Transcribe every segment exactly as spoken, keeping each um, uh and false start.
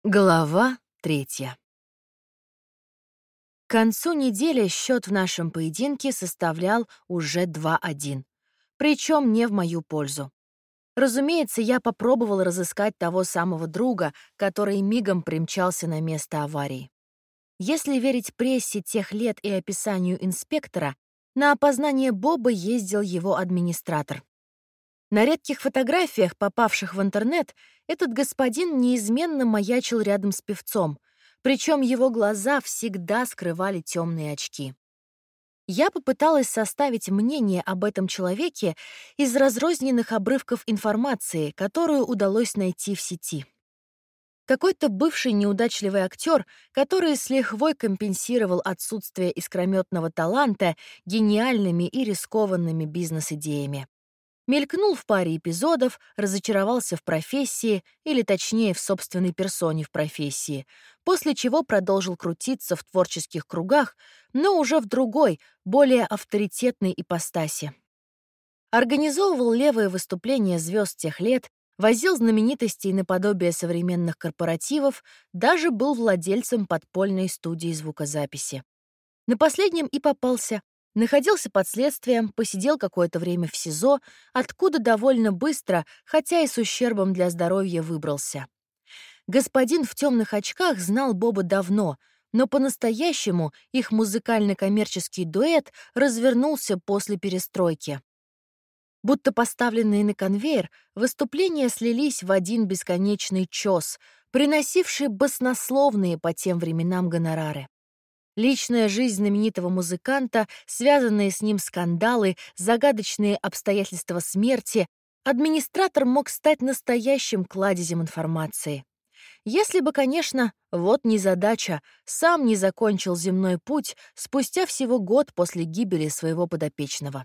Глава третья. К концу недели счет в нашем поединке составлял уже два один, причем не в мою пользу. Разумеется, я попробовал разыскать того самого друга, который мигом примчался на место аварии. Если верить прессе тех лет и описанию инспектора, на опознание Боба ездил его администратор. На редких фотографиях, попавших в интернет, этот господин неизменно маячил рядом с певцом, причем его глаза всегда скрывали темные очки. Я попыталась составить мнение об этом человеке из разрозненных обрывков информации, которую удалось найти в сети. Какой-то бывший неудачливый актер, который с лихвой компенсировал отсутствие искрометного таланта гениальными и рискованными бизнес-идеями. Мелькнул в паре эпизодов, разочаровался в профессии, или точнее в собственной персоне в профессии, после чего продолжил крутиться в творческих кругах, но уже в другой, более авторитетной ипостаси. Организовывал левые выступления звезд тех лет, возил знаменитостей наподобие современных корпоративов, даже был владельцем подпольной студии звукозаписи. На последнем и попался. Находился под следствием, посидел какое-то время в СИЗО, откуда довольно быстро, хотя и с ущербом для здоровья, выбрался. Господин в темных очках знал Боба давно, но по-настоящему их музыкально-коммерческий дуэт развернулся после перестройки. Будто поставленные на конвейер, выступления слились в один бесконечный чёс, приносивший баснословные по тем временам гонорары. Личная жизнь знаменитого музыканта, связанные с ним скандалы, загадочные обстоятельства смерти, администратор мог стать настоящим кладезем информации. Если бы, конечно, вот незадача, сам не закончил земной путь спустя всего год после гибели своего подопечного.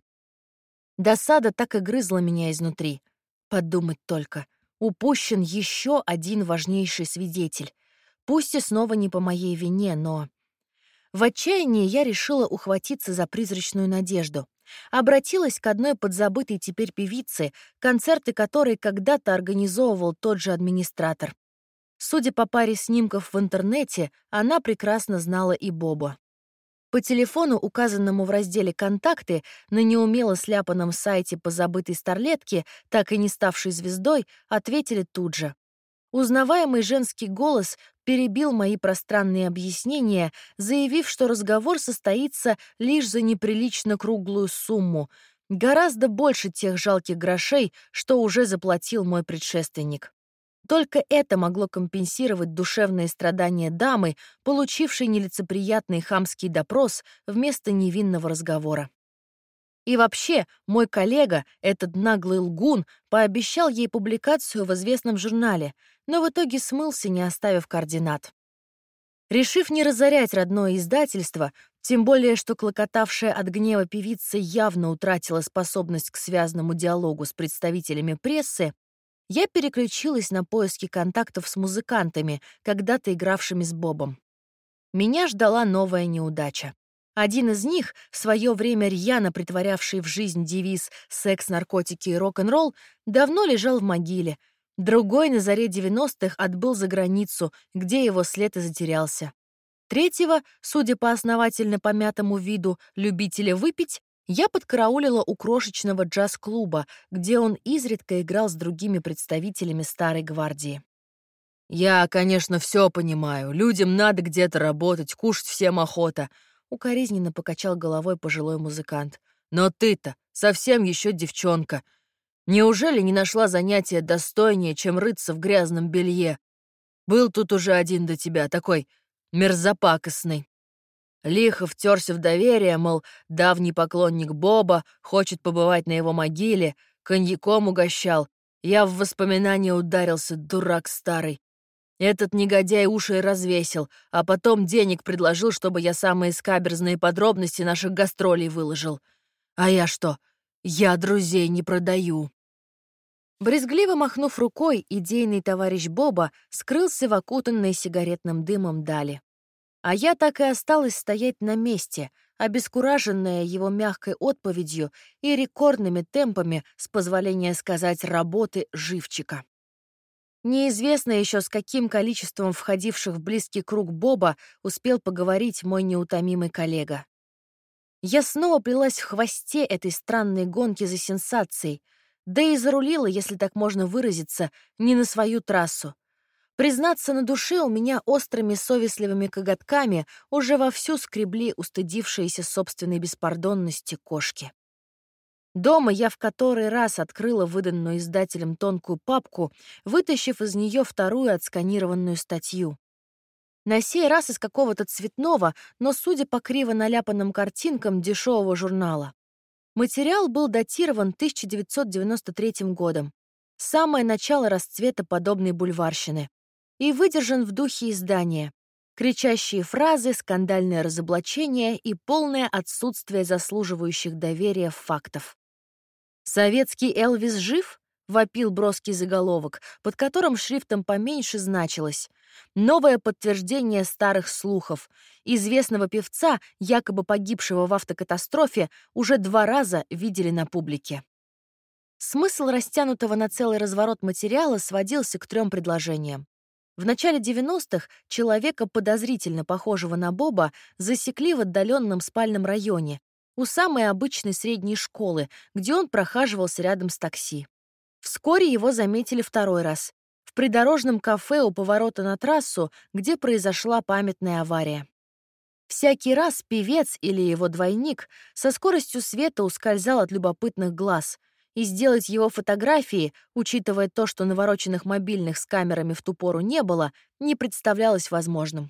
Досада так и грызла меня изнутри. Подумать только, упущен еще один важнейший свидетель. Пусть и снова не по моей вине, но... В отчаянии я решила ухватиться за призрачную надежду. Обратилась к одной подзабытой теперь певице, концерты которой когда-то организовывал тот же администратор. Судя по паре снимков в интернете, она прекрасно знала и Боба. По телефону, указанному в разделе «Контакты», на неумело сляпанном сайте позабытой старлетки, так и не ставшей звездой, ответили тут же. Узнаваемый женский голос перебил мои пространные объяснения, заявив, что разговор состоится лишь за неприлично круглую сумму, гораздо больше тех жалких грошей, что уже заплатил мой предшественник. Только это могло компенсировать душевные страдания дамы, получившей нелицеприятный хамский допрос вместо невинного разговора. И вообще, мой коллега, этот наглый лгун, пообещал ей публикацию в известном журнале, но в итоге смылся, не оставив координат. Решив не разорять родное издательство, тем более что клокотавшая от гнева певица явно утратила способность к связному диалогу с представителями прессы, я переключилась на поиски контактов с музыкантами, когда-то игравшими с Бобом. Меня ждала новая неудача. Один из них, в свое время рьяно притворявший в жизнь девиз «секс, наркотики и рок-н-ролл», давно лежал в могиле. Другой на заре девяностых отбыл за границу, где его след и затерялся. Третьего, судя по основательно помятому виду любителя выпить, я подкараулила у крошечного джаз-клуба, где он изредка играл с другими представителями старой гвардии. «Я, конечно, все понимаю. Людям надо где-то работать, кушать всем охота», — укоризненно покачал головой пожилой музыкант. «Но ты-то совсем еще девчонка. Неужели не нашла занятия достойнее, чем рыться в грязном белье? Был тут уже один до тебя, такой мерзопакостный. Лихо втерся в доверие, мол, давний поклонник Боба, хочет побывать на его могиле, коньяком угощал. Я в воспоминания ударился, дурак старый. Этот негодяй уши развесил, а потом денег предложил, чтобы я самые скаберзные подробности наших гастролей выложил. А я что? Я друзей не продаю». Брезгливо махнув рукой, идейный товарищ Боба скрылся в окутанной сигаретным дымом дали. А я так и осталась стоять на месте, обескураженная его мягкой отповедью и рекордными темпами, с позволения сказать, работы живчика. Неизвестно еще, с каким количеством входивших в близкий круг Боба успел поговорить мой неутомимый коллега. Я снова плелась в хвосте этой странной гонки за сенсацией, да и зарулила, если так можно выразиться, не на свою трассу. Признаться, на душе у меня острыми совестливыми коготками уже вовсю скребли устыдившиеся собственной беспардонности кошки. Дома я в который раз открыла выданную издателем тонкую папку, вытащив из нее вторую отсканированную статью. На сей раз из какого-то цветного, но, судя по криво наляпанным картинкам, дешевого журнала. Материал был датирован тысяча девятьсот девяносто третьим годом, самое начало расцвета подобной бульварщины, и выдержан в духе издания. Кричащие фразы, скандальное разоблачение и полное отсутствие заслуживающих доверия фактов. «Советский Элвис жив?» — вопил броский заголовок, под которым шрифтом поменьше значилось: «Новое подтверждение старых слухов. Известного певца, якобы погибшего в автокатастрофе, уже два раза видели на публике». Смысл растянутого на целый разворот материала сводился к трем предложениям. В начале девяностых человека, подозрительно похожего на Боба, засекли в отдаленном спальном районе, у самой обычной средней школы, где он прохаживался рядом с такси. Вскоре его заметили второй раз — в придорожном кафе у поворота на трассу, где произошла памятная авария. Всякий раз певец или его двойник со скоростью света ускользал от любопытных глаз, и сделать его фотографии, учитывая то, что навороченных мобильных с камерами в ту пору не было, не представлялось возможным.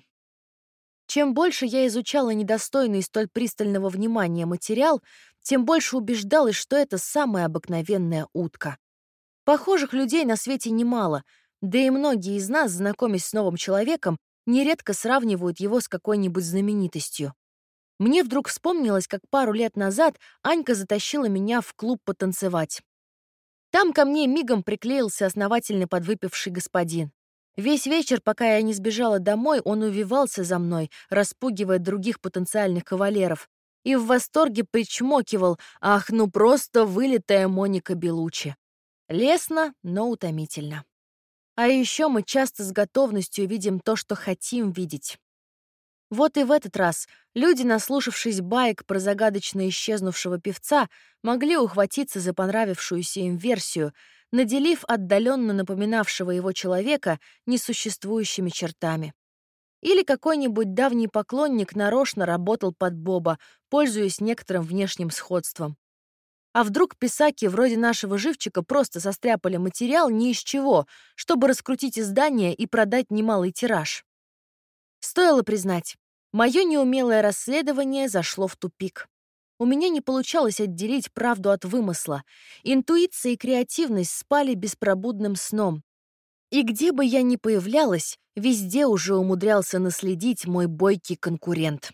Чем больше я изучала недостойный столь пристального внимания материал, тем больше убеждалась, что это самая обыкновенная утка. Похожих людей на свете немало, да и многие из нас, знакомясь с новым человеком, нередко сравнивают его с какой-нибудь знаменитостью. Мне вдруг вспомнилось, как пару лет назад Анька затащила меня в клуб потанцевать. Там ко мне мигом приклеился основательно подвыпивший господин. Весь вечер, пока я не сбежала домой, он увивался за мной, распугивая других потенциальных кавалеров, и в восторге причмокивал: «Ах, ну просто вылитая Моника Белуччи». Лестно, но утомительно. А еще мы часто с готовностью видим то, что хотим видеть. Вот и в этот раз люди, наслушавшись баек про загадочно исчезнувшего певца, могли ухватиться за понравившуюся им версию, наделив отдаленно напоминавшего его человека несуществующими чертами. Или какой-нибудь давний поклонник нарочно работал под Боба, пользуясь некоторым внешним сходством. А вдруг писаки вроде нашего живчика просто состряпали материал ни из чего, чтобы раскрутить издание и продать немалый тираж? Стоило признать, мое неумелое расследование зашло в тупик. У меня не получалось отделить правду от вымысла. Интуиция и креативность спали беспробудным сном. И где бы я ни появлялась, везде уже умудрялся наследить мой бойкий конкурент.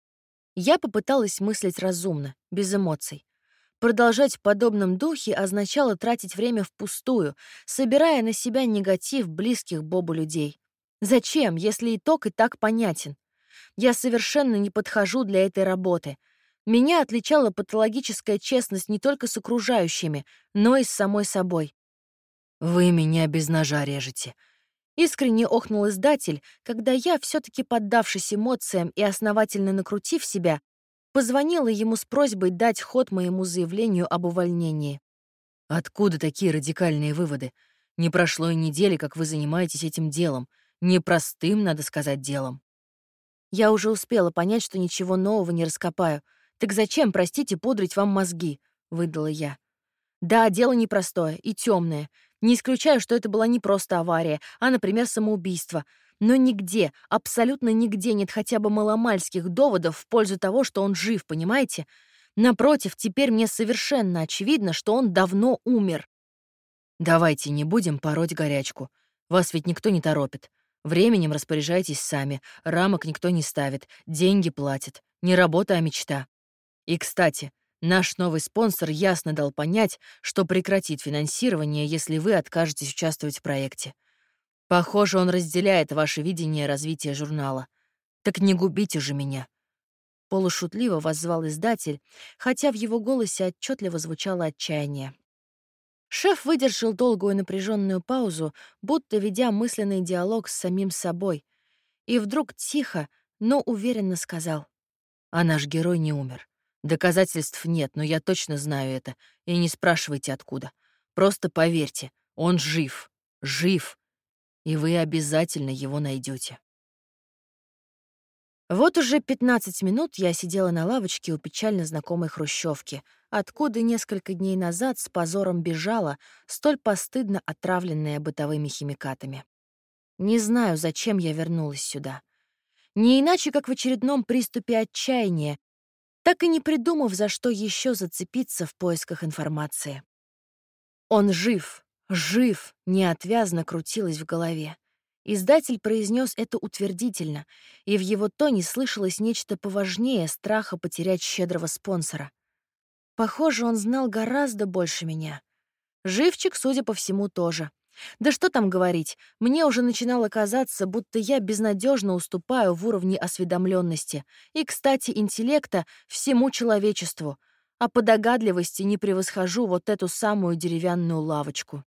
Я попыталась мыслить разумно, без эмоций. Продолжать в подобном духе означало тратить время впустую, собирая на себя негатив близких Бобу людей. Зачем, если итог и так понятен? Я совершенно не подхожу для этой работы. Меня отличала патологическая честность не только с окружающими, но и с самой собой. «Вы меня без ножа режете», — искренне охнул издатель, когда я, все-таки поддавшись эмоциям и основательно накрутив себя, позвонила ему с просьбой дать ход моему заявлению об увольнении. «Откуда такие радикальные выводы? Не прошло и недели, как вы занимаетесь этим делом. Непростым, надо сказать, делом». Я уже успела понять, что ничего нового не раскопаю. «Так зачем, простите, пудрить вам мозги?» — выдала я. «Да, дело непростое и темное. Не исключаю, что это была не просто авария, а, например, самоубийство. Но нигде, абсолютно нигде нет хотя бы маломальских доводов в пользу того, что он жив, понимаете? Напротив, теперь мне совершенно очевидно, что он давно умер». «Давайте не будем пороть горячку. Вас ведь никто не торопит. Временем распоряжайтесь сами, рамок никто не ставит, деньги платят. Не работа, а мечта. И, кстати, наш новый спонсор ясно дал понять, что прекратит финансирование, если вы откажетесь участвовать в проекте. Похоже, он разделяет ваше видение развития журнала. Так не губите же меня». Полушутливо воззвал издатель, хотя в его голосе отчетливо звучало отчаяние. Шеф выдержал долгую напряженную паузу, будто ведя мысленный диалог с самим собой, и вдруг тихо, но уверенно сказал: «А наш герой не умер. Доказательств нет, но я точно знаю это, и не спрашивайте откуда. Просто поверьте, он жив, жив, и вы обязательно его найдете». Вот уже пятнадцать минут я сидела на лавочке у печально знакомой хрущевки, откуда несколько дней назад с позором бежала, столь постыдно отравленная бытовыми химикатами. Не знаю, зачем я вернулась сюда. Не иначе, как в очередном приступе отчаяния, так и не придумав, за что еще зацепиться в поисках информации. «Он жив, жив!» — неотвязно крутилось в голове. Издатель произнес это утвердительно, и в его тоне слышалось нечто поважнее страха потерять щедрого спонсора. Похоже, он знал гораздо больше меня. Живчик, судя по всему, тоже. Да что там говорить, мне уже начинало казаться, будто я безнадежно уступаю в уровне осведомленности и, кстати, интеллекта всему человечеству, а по догадливости не превосхожу вот эту самую деревянную лавочку.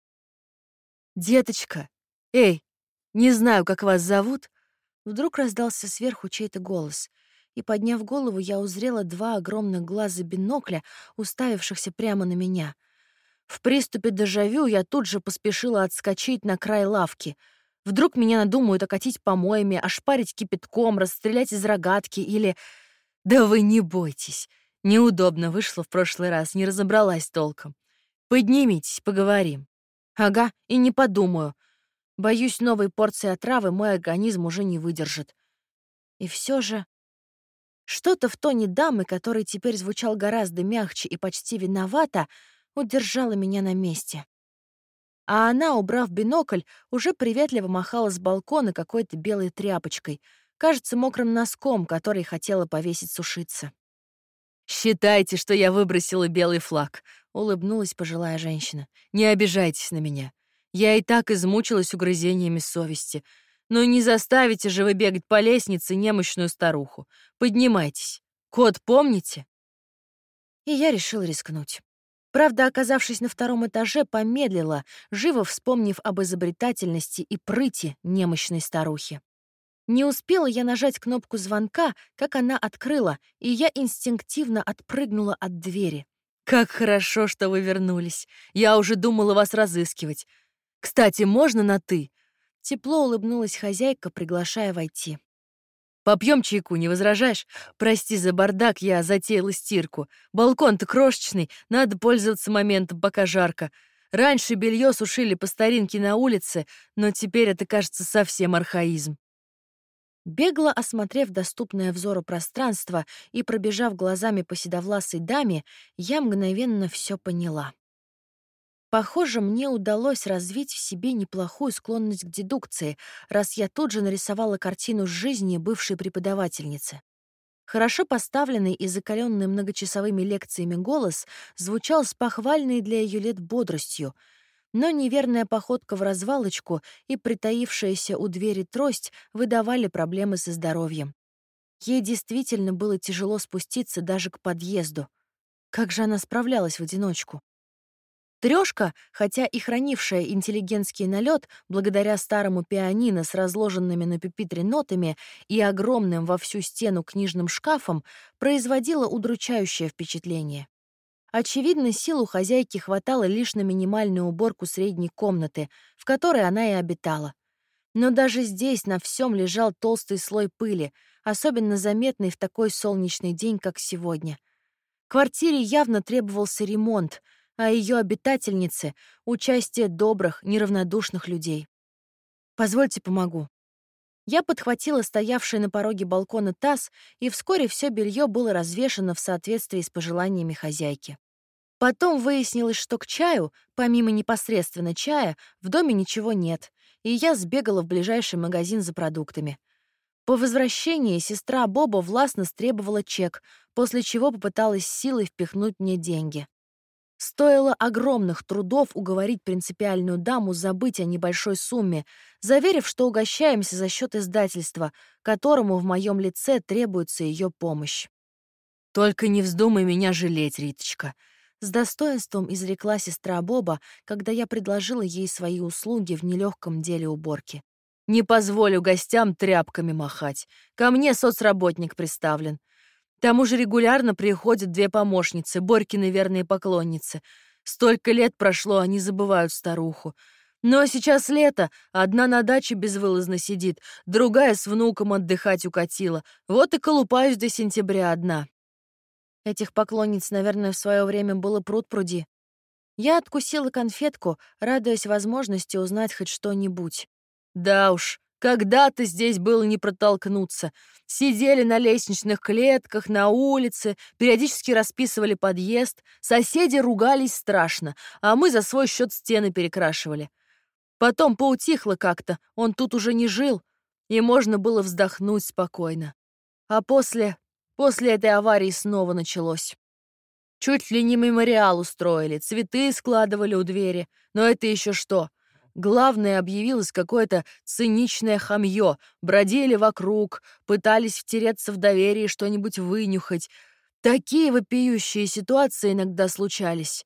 «Деточка! Эй, не знаю, как вас зовут!» Вдруг раздался сверху чей-то голос, и, подняв голову, я узрела два огромных глаза бинокля, уставившихся прямо на меня. В приступе дежавю я тут же поспешила отскочить на край лавки. Вдруг меня надумают окатить помоями, ошпарить кипятком, расстрелять из рогатки или... Да вы не бойтесь. Неудобно вышло в прошлый раз, не разобралась толком. Поднимитесь, поговорим. Ага, и не подумаю. Боюсь, новой порции отравы мой организм уже не выдержит. И все же... Что-то в тоне дамы, который теперь звучал гораздо мягче и почти виновато, удержала меня на месте. А она, убрав бинокль, уже приветливо махала с балкона какой-то белой тряпочкой, кажется, мокрым носком, который хотела повесить сушиться. «Считайте, что я выбросила белый флаг», — улыбнулась пожилая женщина. «Не обижайтесь на меня. Я и так измучилась угрызениями совести. Но не заставите же вы бегать по лестнице немощную старуху. Поднимайтесь. Код помните?» И я решила рискнуть. Правда, оказавшись на втором этаже, помедлила, живо вспомнив об изобретательности и прыти немощной старухи. Не успела я нажать кнопку звонка, как она открыла, и я инстинктивно отпрыгнула от двери. «Как хорошо, что вы вернулись. Я уже думала вас разыскивать. Кстати, можно на «ты»?» Тепло улыбнулась хозяйка, приглашая войти. «Попьем чайку, не возражаешь? Прости за бардак, я затеяла стирку. Балкон-то крошечный, надо пользоваться моментом, пока жарко. Раньше белье сушили по старинке на улице, но теперь это, кажется, совсем архаизм». Бегло осмотрев доступное взору пространство и пробежав глазами по седовласой даме, я мгновенно все поняла. Похоже, мне удалось развить в себе неплохую склонность к дедукции, раз я тут же нарисовала картину жизни бывшей преподавательницы. Хорошо поставленный и закаленный многочасовыми лекциями голос звучал с похвальной для ее лет бодростью, но неверная походка в развалочку и притаившаяся у двери трость выдавали проблемы со здоровьем. Ей действительно было тяжело спуститься даже к подъезду. Как же она справлялась в одиночку? Трёшка, хотя и хранившая интеллигентский налет, благодаря старому пианино с разложенными на пюпитре нотами и огромным во всю стену книжным шкафом, производила удручающее впечатление. Очевидно, сил у хозяйки хватало лишь на минимальную уборку средней комнаты, в которой она и обитала. Но даже здесь на всем лежал толстый слой пыли, особенно заметный в такой солнечный день, как сегодня. Квартире явно требовался ремонт, а ее обитательнице — участие добрых, неравнодушных людей. «Позвольте, помогу». Я подхватила стоявший на пороге балкона таз, и вскоре все белье было развешано в соответствии с пожеланиями хозяйки. Потом выяснилось, что к чаю, помимо непосредственно чая, в доме ничего нет, и я сбегала в ближайший магазин за продуктами. По возвращении сестра Боба властно стребовала чек, после чего попыталась силой впихнуть мне деньги. Стоило огромных трудов уговорить принципиальную даму забыть о небольшой сумме, заверив, что угощаемся за счет издательства, которому в моем лице требуется ее помощь. «Только не вздумай меня жалеть, Риточка», — С достоинством изрекла сестра Боба, когда я предложила ей свои услуги в нелегком деле уборки. «Не позволю гостям тряпками махать. Ко мне соцработник приставлен. К тому же регулярно приходят две помощницы, Борькины верные поклонницы. Столько лет прошло, они забывают старуху. Но сейчас лето, одна на даче безвылазно сидит, другая с внуком отдыхать укатила. Вот и колупаюсь до сентября одна». Этих поклонниц, наверное, в свое время было пруд-пруди. Я откусила конфетку, радуясь возможности узнать хоть что-нибудь. Да уж, когда-то здесь было не протолкнуться. Сидели на лестничных клетках, на улице, периодически расписывали подъезд, соседи ругались страшно, а мы за свой счет стены перекрашивали. Потом поутихло как-то, он тут уже не жил, и можно было вздохнуть спокойно. А после... после этой аварии снова началось. Чуть ли не мемориал устроили, цветы складывали у двери. Но это еще что? Главное, объявилось какое-то циничное хамье. Бродили вокруг, пытались втереться в доверие и что-нибудь вынюхать. Такие вопиющие ситуации иногда случались.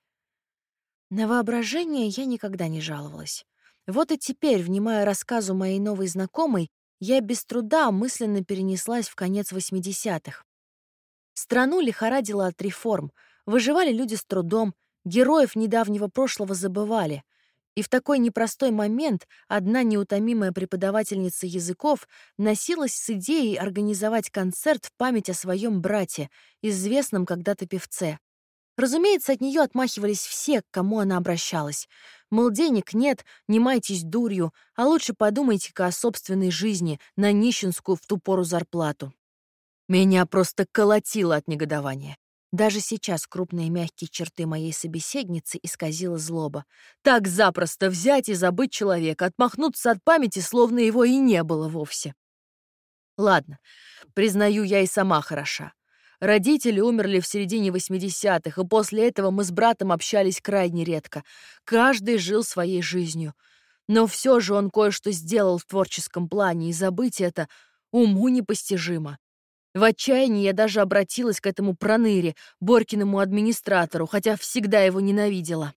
На воображение я никогда не жаловалась. Вот и теперь, внимая рассказу моей новой знакомой, я без труда мысленно перенеслась в конец восьмидесятых. Страну лихорадило от реформ, выживали люди с трудом, героев недавнего прошлого забывали. И в такой непростой момент одна неутомимая преподавательница языков носилась с идеей организовать концерт в память о своем брате, известном когда-то певце. Разумеется, от нее отмахивались все, к кому она обращалась. Мол, денег нет, не майтесь дурью, а лучше подумайте-ка о собственной жизни на нищенскую в ту пору зарплату. Меня просто колотило от негодования. Даже сейчас крупные мягкие черты моей собеседницы исказила злоба. Так запросто взять и забыть человека, отмахнуться от памяти, словно его и не было вовсе. Ладно, признаю, я и сама хороша. Родители умерли в середине восьмидесятых, и после этого мы с братом общались крайне редко. Каждый жил своей жизнью. Но все же он кое-что сделал в творческом плане, и забыть это уму непостижимо. В отчаянии я даже обратилась к этому проныре, Борькиному администратору, хотя всегда его ненавидела.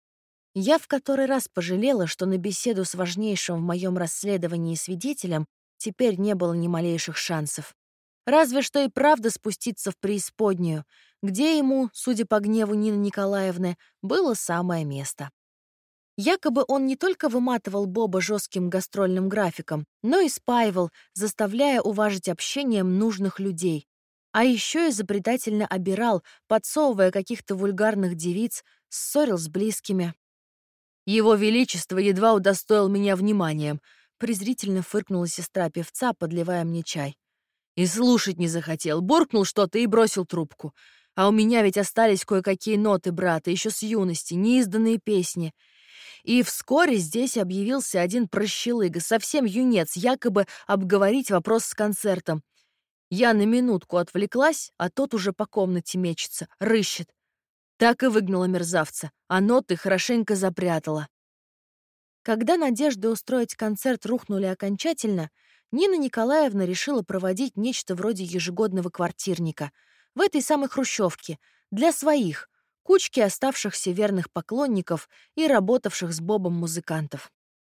Я в который раз пожалела, что на беседу с важнейшим в моем расследовании свидетелем теперь не было ни малейших шансов. Разве что и правда спуститься в преисподнюю, где ему, судя по гневу Нины Николаевны, было самое место. Якобы он не только выматывал Боба жестким гастрольным графиком, но и спаивал, заставляя уважить общением нужных людей. А еще изобретательно обирал, подсовывая каких-то вульгарных девиц, ссорил с близкими. «Его Величество едва удостоил меня вниманием», — презрительно фыркнула сестра певца, подливая мне чай. «И слушать не захотел, буркнул что-то и бросил трубку. А у меня ведь остались кое-какие ноты брата, еще с юности, неизданные песни». И вскоре здесь объявился один прощелыга, совсем юнец, якобы обговорить вопрос с концертом. Я на минутку отвлеклась, а тот уже по комнате мечется, рыщет. Так и выгнала мерзавца, а ноты хорошенько запрятала. Когда надежды устроить концерт рухнули окончательно, Нина Николаевна решила проводить нечто вроде ежегодного квартирника в этой самой хрущевке, для своих, кучки оставшихся верных поклонников и работавших с Бобом музыкантов.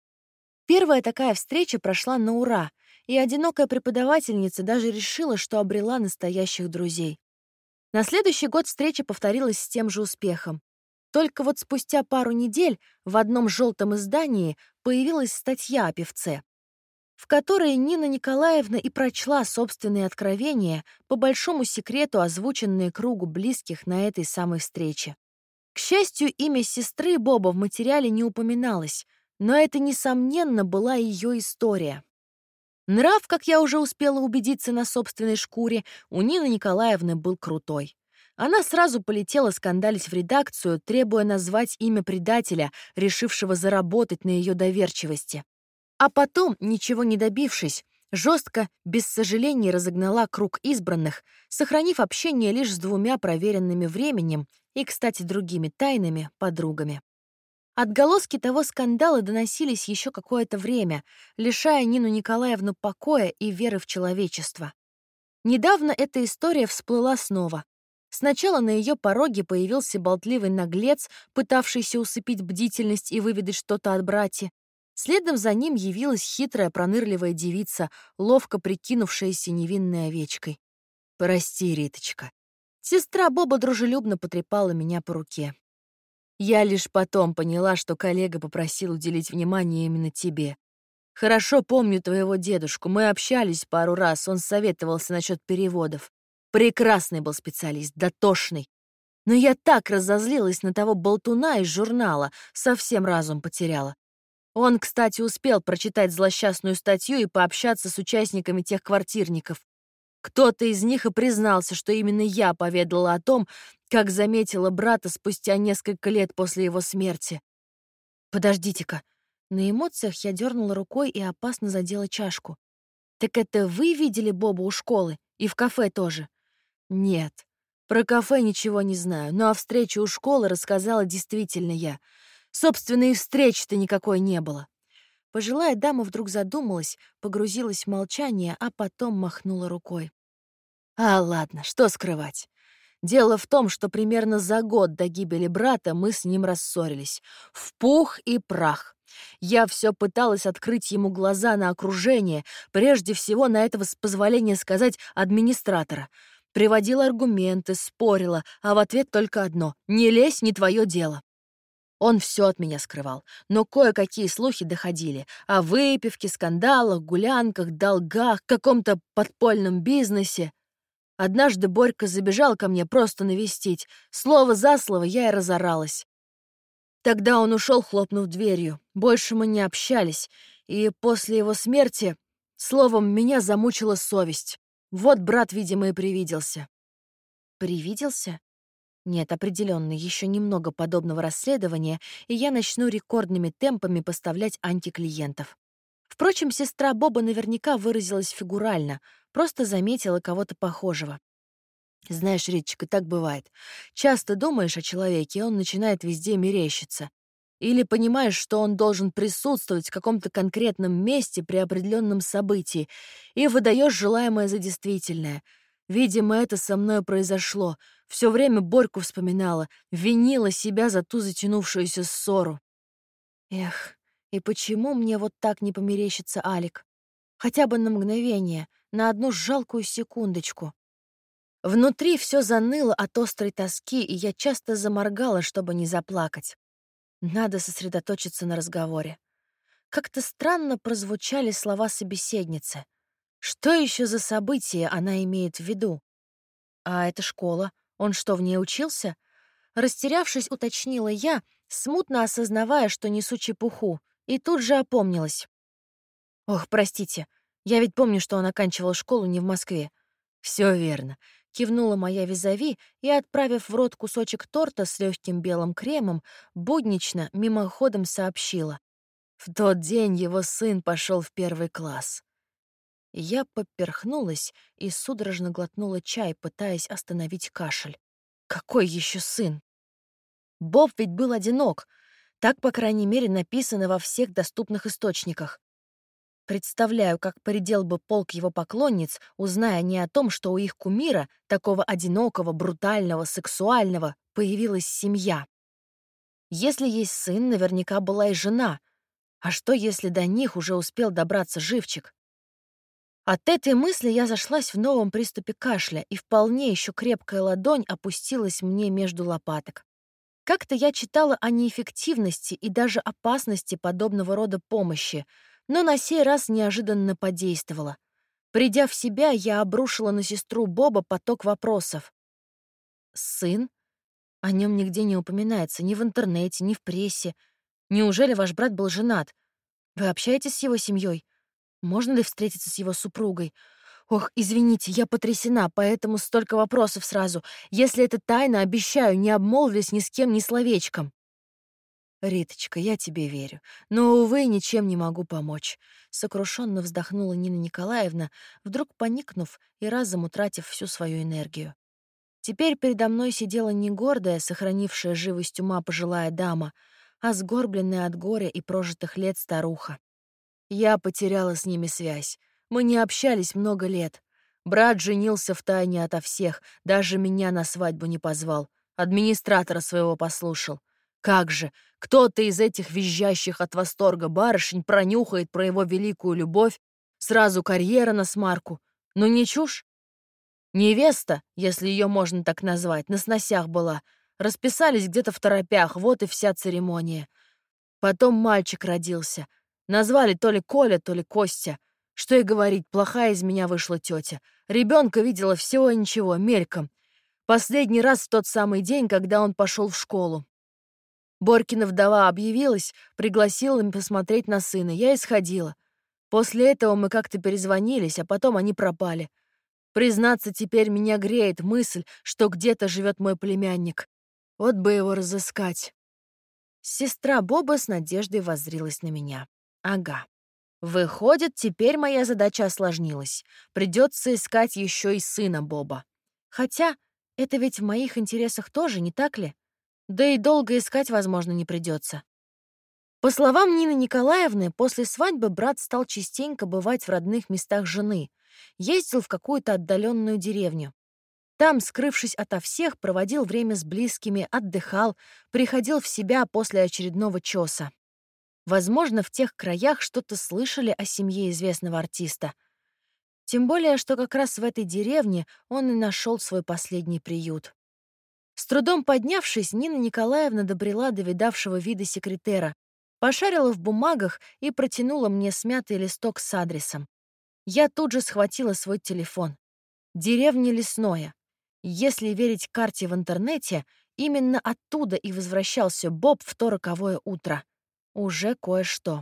Первая такая встреча прошла на ура, и одинокая преподавательница даже решила, что обрела настоящих друзей. На следующий год встреча повторилась с тем же успехом. Только вот спустя пару недель в одном желтом издании появилась статья о певце, в которой Нина Николаевна и прочла собственные откровения, по большому секрету озвученные кругу близких на этой самой встрече. К счастью, имя сестры Боба в материале не упоминалось, но это, несомненно, была ее история. Нрав, как я уже успела убедиться на собственной шкуре, у Нины Николаевны был крутой. Она сразу полетела скандалить в редакцию, требуя назвать имя предателя, решившего заработать на ее доверчивости. А потом, ничего не добившись, жестко, без сожалений разогнала круг избранных, сохранив общение лишь с двумя проверенными временем и, кстати, другими тайными подругами. Отголоски того скандала доносились еще какое-то время, лишая Нину Николаевну покоя и веры в человечество. Недавно эта история всплыла снова. Сначала на ее пороге появился болтливый наглец, пытавшийся усыпить бдительность и выведать что-то от братья. Следом за ним явилась хитрая пронырливая девица, ловко прикинувшаяся невинной овечкой. «Прости, Риточка». Сестра Боба дружелюбно потрепала меня по руке. «Я лишь потом поняла, что коллега попросил уделить внимание именно тебе. Хорошо помню твоего дедушку, мы общались пару раз, он советовался насчет переводов. Прекрасный был специалист, дотошный. Но я так разозлилась на того болтуна из журнала, совсем разум потеряла. Он, кстати, успел прочитать злосчастную статью и пообщаться с участниками тех квартирников. Кто-то из них и признался, что именно я поведала о том, как заметила брата спустя несколько лет после его смерти. Подождите-ка. На эмоциях я дернула рукой и опасно задела чашку. Так это вы видели Боба у школы? И в кафе тоже? Нет. Про кафе ничего не знаю, но о встрече у школы рассказала действительно я. Собственно, и встречи-то никакой не было. Пожилая дама вдруг задумалась, погрузилась в молчание, а потом махнула рукой. А, ладно, что скрывать. Дело в том, что примерно за год до гибели брата мы с ним рассорились. В пух и прах. Я все пыталась открыть ему глаза на окружение, прежде всего на этого, с позволения сказать, администратора. Приводила аргументы, спорила, а в ответ только одно: «Не лезь, не твое дело». Он все от меня скрывал, но кое-какие слухи доходили о выпивке, скандалах, гулянках, долгах, каком-то подпольном бизнесе. Однажды Борька забежал ко мне просто навестить. Слово за слово я и разоралась. Тогда он ушел, хлопнув дверью. Больше мы не общались, и после его смерти, словом, меня замучила совесть. Вот брат, видимо, и привиделся. Привиделся? Нет, определенно, еще немного подобного расследования, и я начну рекордными темпами поставлять антиклиентов. Впрочем, сестра Боба наверняка выразилась фигурально, просто заметила кого-то похожего. Знаешь, Риточка, так бывает. Часто думаешь о человеке, и он начинает везде мерещиться. Или понимаешь, что он должен присутствовать в каком-то конкретном месте при определенном событии, и выдаешь желаемое за действительное. Видимо, это со мной произошло. Все время Борьку вспоминала, винила себя за ту затянувшуюся ссору. Эх, и почему мне вот так не померещится Алик? Хотя бы на мгновение, на одну жалкую секундочку. Внутри все заныло от острой тоски, и я часто заморгала, чтобы не заплакать. Надо сосредоточиться на разговоре. Как-то странно прозвучали слова собеседницы. Что еще за событие она имеет в виду? А это школа. Он что, в ней учился? Растерявшись, уточнила я, смутно осознавая, что несу чепуху, и тут же опомнилась. Ох, простите, я ведь помню, что он оканчивал школу не в Москве. Все верно. Кивнула моя визави и, отправив в рот кусочек торта с легким белым кремом, буднично, мимоходом сообщила. В тот день его сын пошел в первый класс. Я поперхнулась и судорожно глотнула чай, пытаясь остановить кашель. Какой еще сын? Боб ведь был одинок. Так, по крайней мере, написано во всех доступных источниках. Представляю, как поредел бы полк его поклонниц, узная не о том, что у их кумира, такого одинокого, брутального, сексуального, появилась семья. Если есть сын, наверняка была и жена. А что, если до них уже успел добраться живчик? От этой мысли я зашлась в новом приступе кашля, и вполне еще крепкая ладонь опустилась мне между лопаток. Как-то я читала о неэффективности и даже опасности подобного рода помощи, но на сей раз неожиданно подействовала. Придя в себя, я обрушила на сестру Боба поток вопросов. «Сын? О нем нигде не упоминается, ни в интернете, ни в прессе. Неужели ваш брат был женат? Вы общаетесь с его семьей? Можно ли встретиться с его супругой? Ох, извините, я потрясена, поэтому столько вопросов сразу. Если это тайна, обещаю, не обмолвлюсь ни с кем, ни словечком». «Риточка, я тебе верю, но, увы, ничем не могу помочь», — сокрушенно вздохнула Нина Николаевна, вдруг поникнув и разом утратив всю свою энергию. Теперь передо мной сидела не гордая, сохранившая живость ума пожилая дама, а сгорбленная от горя и прожитых лет старуха. Я потеряла с ними связь. Мы не общались много лет. Брат женился втайне ото всех, даже меня на свадьбу не позвал. Администратора своего послушал. Как же, кто-то из этих визжащих от восторга барышень пронюхает про его великую любовь, сразу карьера на смарку. Ну не чушь? Невеста, если ее можно так назвать, на сносях была. Расписались где-то в торопях, вот и вся церемония. Потом мальчик родился. Назвали то ли Коля, то ли Костя. Что и говорить, плохая из меня вышла тетя. Ребенка видела всего и ничего, мельком. Последний раз в тот самый день, когда он пошел в школу. Боркина вдова объявилась, пригласила им посмотреть на сына. Я и сходила. После этого мы как-то перезвонились, а потом они пропали. Признаться, теперь меня греет мысль, что где-то живет мой племянник. Вот бы его разыскать. Сестра Боба с надеждой воззрилась на меня. Ага. Выходит, теперь моя задача осложнилась. Придется искать еще и сына Боба. Хотя это ведь в моих интересах тоже, не так ли? Да и долго искать, возможно, не придется. По словам Нины Николаевны, после свадьбы брат стал частенько бывать в родных местах жены. Ездил в какую-то отдаленную деревню. Там, скрывшись ото всех, проводил время с близкими, отдыхал, приходил в себя после очередного чёса. Возможно, в тех краях что-то слышали о семье известного артиста. Тем более, что как раз в этой деревне он и нашел свой последний приют. С трудом поднявшись, Нина Николаевна добрела до видавшего вида секретера, пошарила в бумагах и протянула мне смятый листок с адресом. Я тут же схватила свой телефон. Деревня Лесное. Если верить карте в интернете, именно оттуда и возвращался Боб в то роковое утро. Уже кое-что.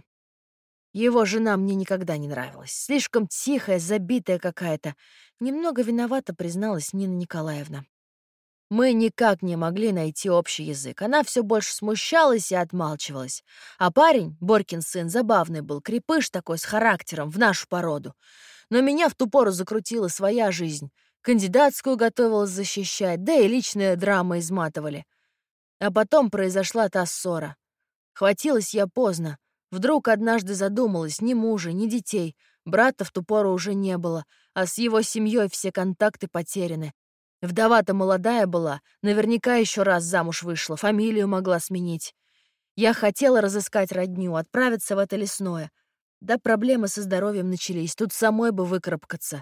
Его жена мне никогда не нравилась. Слишком тихая, забитая какая-то. Немного виновата, призналась Нина Николаевна. Мы никак не могли найти общий язык. Она все больше смущалась и отмалчивалась. А парень, Борькин сын, забавный был, крепыш такой с характером, в нашу породу. Но меня в ту пору закрутила своя жизнь. Кандидатскую готовилась защищать, да и личная драма изматывали. А потом произошла та ссора. Хватилась я поздно. Вдруг однажды задумалась, ни мужа, ни детей. Брата в ту пору уже не было, а с его семьей все контакты потеряны. Вдова-то молодая была, наверняка еще раз замуж вышла, фамилию могла сменить. Я хотела разыскать родню, отправиться в это лесное. Да проблемы со здоровьем начались, тут самой бы выкарабкаться.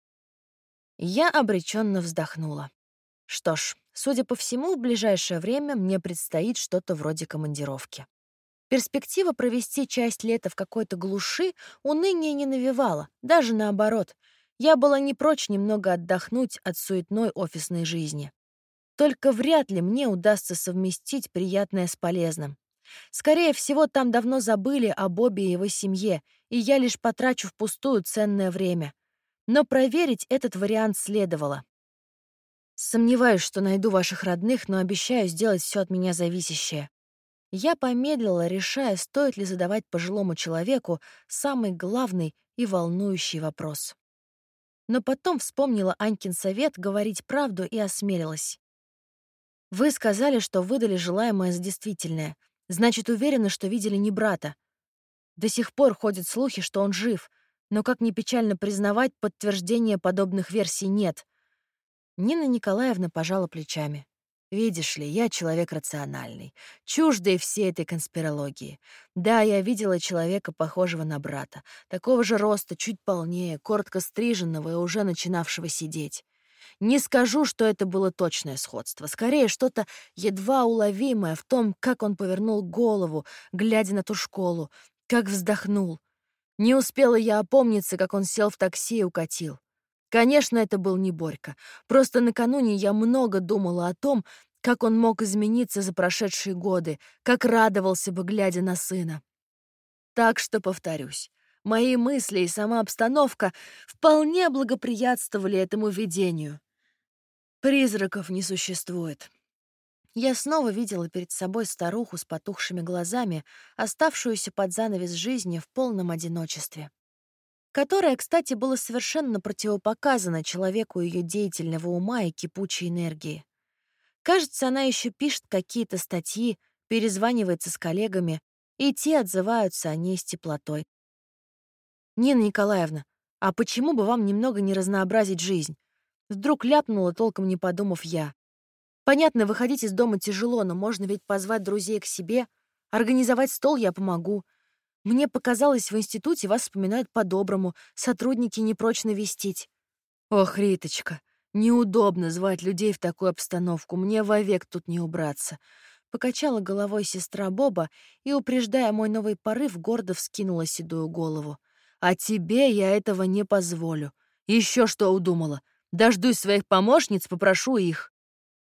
Я обреченно вздохнула. Что ж, судя по всему, в ближайшее время мне предстоит что-то вроде командировки. Перспектива провести часть лета в какой-то глуши уныния не навевала, даже наоборот. Я была не прочь немного отдохнуть от суетной офисной жизни. Только вряд ли мне удастся совместить приятное с полезным. Скорее всего, там давно забыли о Бобе и его семье, и я лишь потрачу впустую ценное время. Но проверить этот вариант следовало. Сомневаюсь, что найду ваших родных, но обещаю сделать все от меня зависящее. Я помедлила, решая, стоит ли задавать пожилому человеку самый главный и волнующий вопрос. Но потом вспомнила Анькин совет говорить правду и осмелилась. Вы сказали, что выдали желаемое за действительное. Значит, уверены, что видели не брата. До сих пор ходят слухи, что он жив, но, как ни печально признавать, подтверждения подобных версий нет. Нина Николаевна пожала плечами. Видишь ли, я человек рациональный, чуждый всей этой конспирологии. Да, я видела человека, похожего на брата, такого же роста, чуть полнее, коротко стриженного и уже начинавшего сидеть. Не скажу, что это было точное сходство, скорее что-то едва уловимое в том, как он повернул голову, глядя на ту школу, как вздохнул. Не успела я опомниться, как он сел в такси и укатил. Конечно, это был не Борька. Просто накануне я много думала о том, как он мог измениться за прошедшие годы, как радовался бы, глядя на сына. Так что, повторюсь, мои мысли и сама обстановка вполне благоприятствовали этому видению. Призраков не существует. Я снова видела перед собой старуху с потухшими глазами, оставшуюся под занавес жизни в полном одиночестве, которое, кстати, было совершенно противопоказано человеку ее деятельного ума и кипучей энергии. Кажется, она еще пишет какие-то статьи, перезванивается с коллегами, и те отзываются о ней с теплотой. «Нина Николаевна, А почему бы вам немного не разнообразить жизнь? Вдруг ляпнула, толком не подумав я. Понятно, выходить из дома тяжело, но можно ведь позвать друзей к себе. Организовать стол я помогу. Мне показалось, в институте вас вспоминают по-доброму, сотрудники не прочь навестить. Ох, Риточка, неудобно звать людей в такую обстановку, мне вовек тут не убраться. Покачала головой сестра Боба и, упреждая мой новый порыв, гордо вскинула седую голову. А тебе я этого не позволю. Еще что удумала? Дождусь своих помощниц, попрошу их.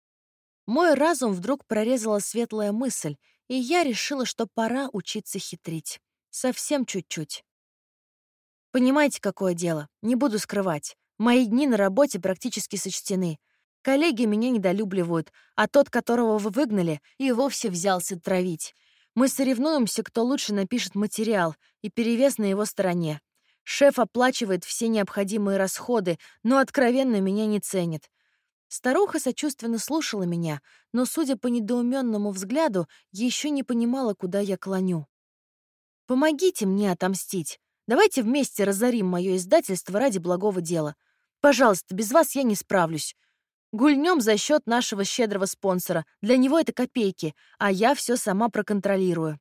Мой разум вдруг прорезала светлая мысль, и я решила, что пора учиться хитрить. Совсем чуть-чуть. Понимаете, какое дело? Не буду скрывать. Мои дни на работе практически сочтены. Коллеги меня недолюбливают, а тот, которого вы выгнали, и вовсе взялся травить. Мы соревнуемся, кто лучше напишет материал, и перевес на его стороне. Шеф оплачивает все необходимые расходы, но откровенно меня не ценит. Старуха сочувственно слушала меня, но, судя по недоуменному взгляду, еще не понимала, куда я клоню. «Помогите мне отомстить. Давайте вместе разорим мое издательство ради благого дела. Пожалуйста, без вас я не справлюсь. Гульнем за счет нашего щедрого спонсора. Для него это копейки, а я все сама проконтролирую».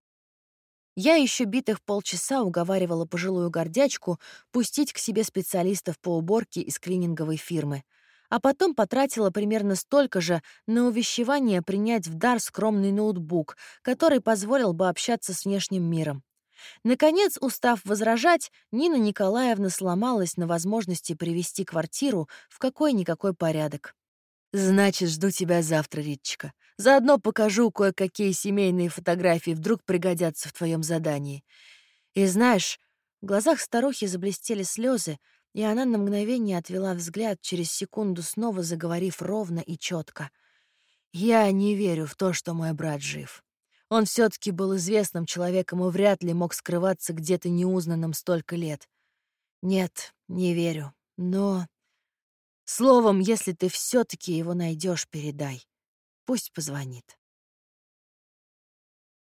Я еще битых полчаса уговаривала пожилую гордячку пустить к себе специалистов по уборке из клининговой фирмы, а потом потратила примерно столько же на увещевание принять в дар скромный ноутбук, который позволил бы общаться с внешним миром. Наконец, устав возражать, Нина Николаевна сломалась на возможности привести квартиру в какой-никакой порядок. «Значит, жду тебя завтра, Риточка. Заодно покажу кое-какие семейные фотографии, вдруг пригодятся в твоем задании. И знаешь, в глазах старухи заблестели слезы, и она на мгновение отвела взгляд, через секунду снова заговорив ровно и четко. Я не верю в то, что мой брат жив. Он все-таки был известным человеком и вряд ли мог скрываться где-то неузнанным столько лет. Нет, не верю. Но... Словом, если ты все-таки его найдешь, передай. Пусть позвонит.